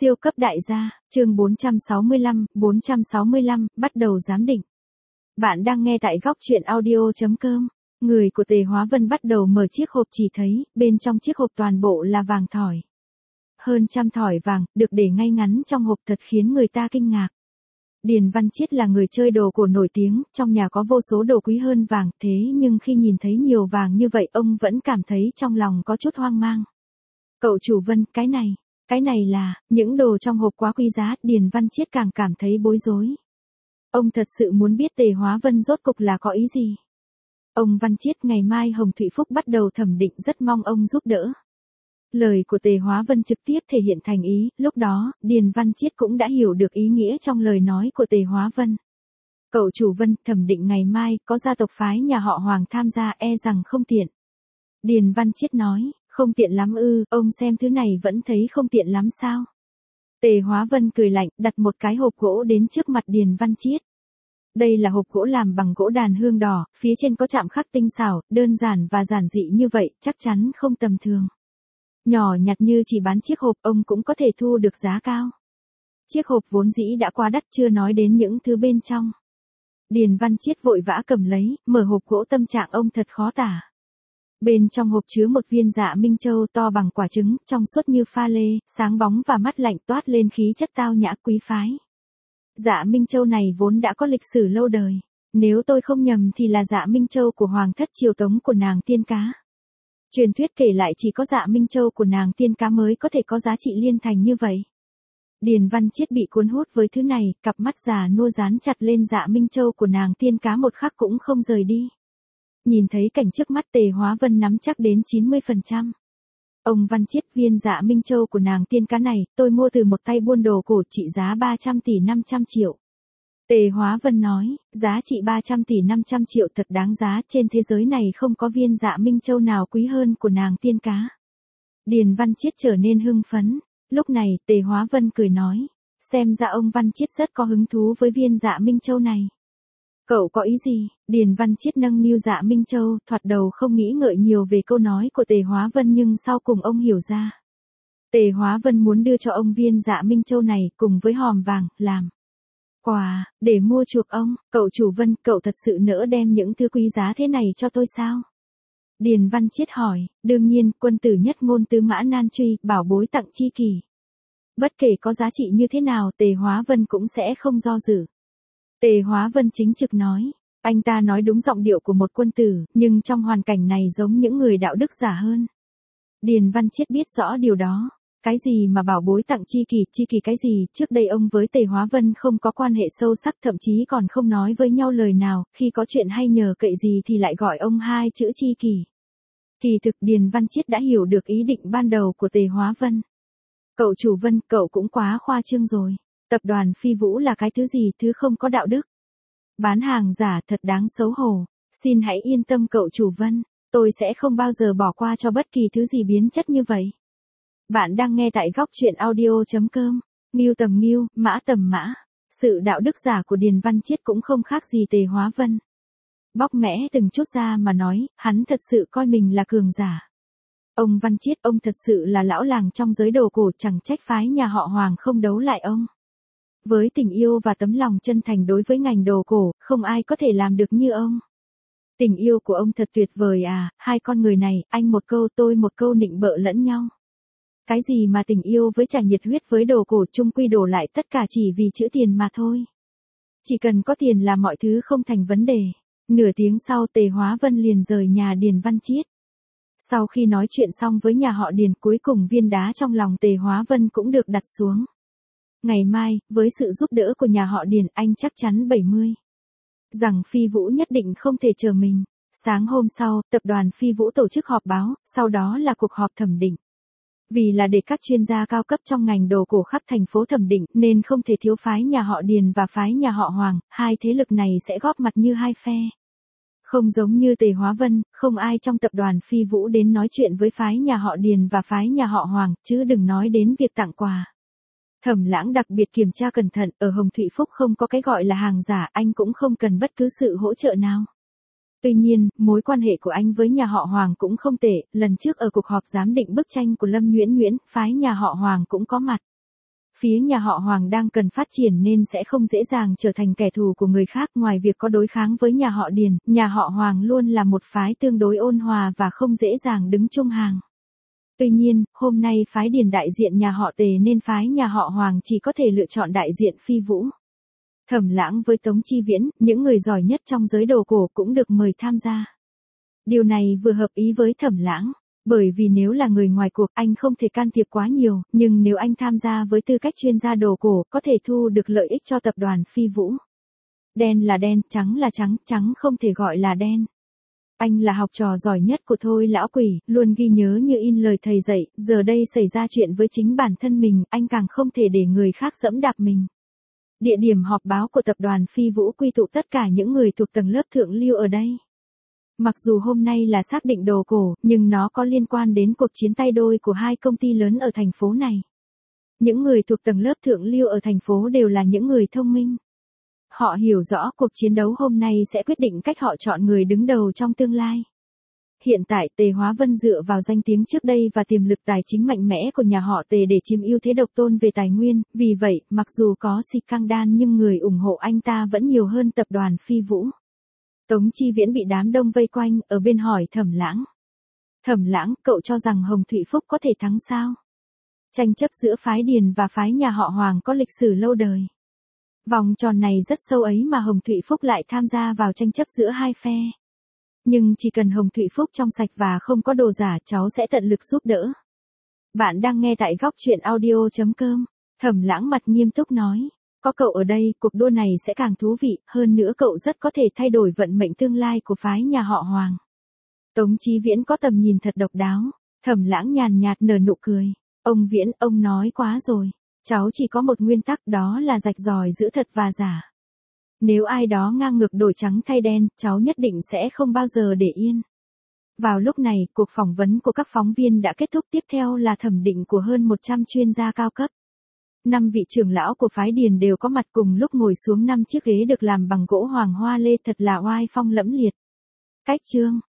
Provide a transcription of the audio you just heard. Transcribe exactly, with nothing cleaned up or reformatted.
Siêu cấp đại gia, chương bốn trăm sáu mươi lăm, bốn trăm sáu mươi lăm, bắt đầu giám định. Bạn đang nghe tại góc truyện audio chấm com. Người của Tề Hóa Vân bắt đầu mở chiếc hộp, chỉ thấy, bên trong chiếc hộp toàn bộ là vàng thỏi. Hơn trăm thỏi vàng, được để ngay ngắn trong hộp thật khiến người ta kinh ngạc. Điền Văn Chiết là người chơi đồ cổ nổi tiếng, trong nhà có vô số đồ quý hơn vàng, thế nhưng khi nhìn thấy nhiều vàng như vậy ông vẫn cảm thấy trong lòng có chút hoang mang. Cậu chủ Vân, cái này, cái này là, những đồ trong hộp quá quý giá, Điền Văn Chiết càng cảm thấy bối rối. Ông thật sự muốn biết Tề Hóa Vân rốt cục là có ý gì. Ông Văn Chiết, ngày mai Hồng Thụy Phúc bắt đầu thẩm định, rất mong ông giúp đỡ. Lời của Tề Hóa Vân trực tiếp thể hiện thành ý, lúc đó, Điền Văn Chiết cũng đã hiểu được ý nghĩa trong lời nói của Tề Hóa Vân. Cậu chủ Vân, thẩm định ngày mai, có gia tộc phái nhà họ Hoàng tham gia, e rằng không tiện. Điền Văn Chiết nói, không tiện lắm ư, ông xem thứ này vẫn thấy không tiện lắm sao? Tề Hóa Vân cười lạnh, đặt một cái hộp gỗ đến trước mặt Điền Văn Chiết. Đây là hộp gỗ làm bằng gỗ đàn hương đỏ, phía trên có chạm khắc tinh xảo, đơn giản và giản dị như vậy, chắc chắn không tầm thường. Nhỏ nhặt như chỉ bán chiếc hộp, ông cũng có thể thu được giá cao. Chiếc hộp vốn dĩ đã quá đắt, chưa nói đến những thứ bên trong. Điền Văn Chiết vội vã cầm lấy, mở hộp gỗ, tâm trạng ông thật khó tả. Bên trong hộp chứa một viên dạ minh châu to bằng quả trứng, trong suốt như pha lê, sáng bóng và mắt lạnh, toát lên khí chất tao nhã quý phái. Dạ minh châu này vốn đã có lịch sử lâu đời. Nếu tôi không nhầm thì là dạ minh châu của hoàng thất triều Tống của nàng tiên cá. Truyền thuyết kể lại chỉ có dạ minh châu của nàng tiên cá mới có thể có giá trị liên thành như vậy. Điền Văn Chiết bị cuốn hút với thứ này, cặp mắt già nua dán chặt lên dạ minh châu của nàng tiên cá một khắc cũng không rời đi. Nhìn thấy cảnh trước mắt, Tề Hóa Vân nắm chắc đến chín mươi phần trăm. Ông Văn Chiết, viên dạ minh châu của nàng tiên cá này, tôi mua từ một tay buôn đồ cổ, trị giá ba trăm tỷ năm trăm triệu. Tề Hóa Vân nói, giá trị ba trăm tỷ năm trăm triệu thật đáng giá, trên thế giới này không có viên dạ minh châu nào quý hơn của nàng tiên cá. Điền Văn Chiết trở nên hưng phấn. Lúc này, Tề Hóa Vân cười nói, xem ra ông Văn Chiết rất có hứng thú với viên dạ minh châu này. Cậu có ý gì? Điền Văn Chiết nâng niu dạ minh châu, thoạt đầu không nghĩ ngợi nhiều về câu nói của Tề Hóa Vân, nhưng sau cùng ông hiểu ra. Tề Hóa Vân muốn đưa cho ông viên dạ minh châu này, cùng với hòm vàng, làm quà, để mua chuộc ông. Cậu chủ Vân, cậu thật sự nỡ đem những thứ quý giá thế này cho tôi sao? Điền Văn Chiết hỏi, đương nhiên, quân tử nhất ngôn tứ mã nan truy, bảo bối tặng chi kỷ. Bất kể có giá trị như thế nào, Tề Hóa Vân cũng sẽ không do dự. Tề Hóa Vân chính trực nói, anh ta nói đúng giọng điệu của một quân tử, nhưng trong hoàn cảnh này giống những người đạo đức giả hơn. Điền Văn Chiết biết rõ điều đó. Cái gì mà bảo bối tặng chi kỷ, chi kỷ cái gì, trước đây ông với Tề Hóa Vân không có quan hệ sâu sắc, thậm chí còn không nói với nhau lời nào, khi có chuyện hay nhờ cậy gì thì lại gọi ông hai chữ chi kỷ. Kỳ thực Điền Văn Chiết đã hiểu được ý định ban đầu của Tề Hóa Vân. Cậu chủ Vân, cậu cũng quá khoa trương rồi. Tập đoàn Phi Vũ là cái thứ gì, thứ không có đạo đức. Bán hàng giả thật đáng xấu hổ. Xin hãy yên tâm cậu chủ Vân, tôi sẽ không bao giờ bỏ qua cho bất kỳ thứ gì biến chất như vậy. Bạn đang nghe tại góc truyện audio chấm com. Ngưu tầm ngưu, mã tầm mã. Sự đạo đức giả của Điền Văn Chiết cũng không khác gì Tề Hóa Vân. Bóc mẽ từng chút ra mà nói, hắn thật sự coi mình là cường giả. Ông Văn Chiết, ông thật sự là lão làng trong giới đồ cổ, chẳng trách phái nhà họ Hoàng không đấu lại ông. Với tình yêu và tấm lòng chân thành đối với ngành đồ cổ, không ai có thể làm được như ông. Tình yêu của ông thật tuyệt vời à, hai con người này, anh một câu tôi một câu nịnh bợ lẫn nhau. Cái gì mà tình yêu với chả nhiệt huyết với đồ cổ, chung quy đổ lại tất cả chỉ vì chữ tiền mà thôi. Chỉ cần có tiền là mọi thứ không thành vấn đề. Nửa tiếng sau, Tề Hóa Vân liền rời nhà Điền Văn Chiết. Sau khi nói chuyện xong với nhà họ Điền, cuối cùng viên đá trong lòng Tề Hóa Vân cũng được đặt xuống. Ngày mai, với sự giúp đỡ của nhà họ Điền, anh chắc chắn bảy mươi. Rằng Phi Vũ nhất định không thể chờ mình. Sáng hôm sau, tập đoàn Phi Vũ tổ chức họp báo, sau đó là cuộc họp thẩm định. Vì là để các chuyên gia cao cấp trong ngành đồ cổ khắp thành phố thẩm định, nên không thể thiếu phái nhà họ Điền và phái nhà họ Hoàng, hai thế lực này sẽ góp mặt như hai phe. Không giống như Tề Hóa Vân, không ai trong tập đoàn Phi Vũ đến nói chuyện với phái nhà họ Điền và phái nhà họ Hoàng, chứ đừng nói đến việc tặng quà. Thẩm Lãng đặc biệt kiểm tra cẩn thận, ở Hồng Thụy Phúc không có cái gọi là hàng giả, anh cũng không cần bất cứ sự hỗ trợ nào. Tuy nhiên, mối quan hệ của anh với nhà họ Hoàng cũng không tệ, lần trước ở cuộc họp giám định bức tranh của Lâm Nhuyễn Nhuyễn, phái nhà họ Hoàng cũng có mặt. Phía nhà họ Hoàng đang cần phát triển nên sẽ không dễ dàng trở thành kẻ thù của người khác. Ngoài việc có đối kháng với nhà họ Điền, nhà họ Hoàng luôn là một phái tương đối ôn hòa và không dễ dàng đứng chung hàng. Tuy nhiên, hôm nay phái Điền đại diện nhà họ Tề nên phái nhà họ Hoàng chỉ có thể lựa chọn đại diện Phi Vũ. Thẩm Lãng với Tống Chi Viễn, những người giỏi nhất trong giới đồ cổ cũng được mời tham gia. Điều này vừa hợp ý với Thẩm Lãng. Bởi vì nếu là người ngoài cuộc anh không thể can thiệp quá nhiều, nhưng nếu anh tham gia với tư cách chuyên gia đồ cổ có thể thu được lợi ích cho tập đoàn Phi Vũ. Đen là đen, trắng là trắng, trắng không thể gọi là đen. Anh là học trò giỏi nhất của Thôi lão quỷ, luôn ghi nhớ như in lời thầy dạy, giờ đây xảy ra chuyện với chính bản thân mình, anh càng không thể để người khác dẫm đạp mình. Địa điểm họp báo của tập đoàn Phi Vũ quy tụ tất cả những người thuộc tầng lớp thượng lưu ở đây. Mặc dù hôm nay là xác định đồ cổ, nhưng nó có liên quan đến cuộc chiến tay đôi của hai công ty lớn ở thành phố này. Những người thuộc tầng lớp thượng lưu ở thành phố đều là những người thông minh. Họ hiểu rõ cuộc chiến đấu hôm nay sẽ quyết định cách họ chọn người đứng đầu trong tương lai. Hiện tại Tề Hóa Vân dựa vào danh tiếng trước đây và tiềm lực tài chính mạnh mẽ của nhà họ Tề để chiếm ưu thế độc tôn về tài nguyên, vì vậy, mặc dù có Si Cang Đan nhưng người ủng hộ anh ta vẫn nhiều hơn tập đoàn Phi Vũ. Tống Chi Viễn bị đám đông vây quanh, ở bên hỏi Thẩm Lãng. Thẩm Lãng, cậu cho rằng Hồng Thụy Phúc có thể thắng sao? Tranh chấp giữa phái Điền và phái nhà họ Hoàng có lịch sử lâu đời. Vòng tròn này rất sâu ấy mà Hồng Thụy Phúc lại tham gia vào tranh chấp giữa hai phe. Nhưng chỉ cần Hồng Thụy Phúc trong sạch và không có đồ giả, cháu sẽ tận lực giúp đỡ. Bạn đang nghe tại góc truyện audio chấm com. Thẩm Lãng mặt nghiêm túc nói. Có cậu ở đây, cuộc đua này sẽ càng thú vị, hơn nữa cậu rất có thể thay đổi vận mệnh tương lai của phái nhà họ Hoàng. Tống Chí Viễn có tầm nhìn thật độc đáo. Thẩm Lãng nhàn nhạt nở nụ cười. Ông Viễn, ông nói quá rồi. Cháu chỉ có một nguyên tắc, đó là rạch ròi giữa thật và giả. Nếu ai đó ngang ngược đổi trắng thay đen, cháu nhất định sẽ không bao giờ để yên. Vào lúc này, cuộc phỏng vấn của các phóng viên đã kết thúc, tiếp theo là thẩm định của hơn một trăm chuyên gia cao cấp. Năm vị trưởng lão của phái Điền đều có mặt cùng lúc ngồi xuống năm chiếc ghế được làm bằng gỗ hoàng hoa lê, thật là oai phong lẫm liệt. Cách chương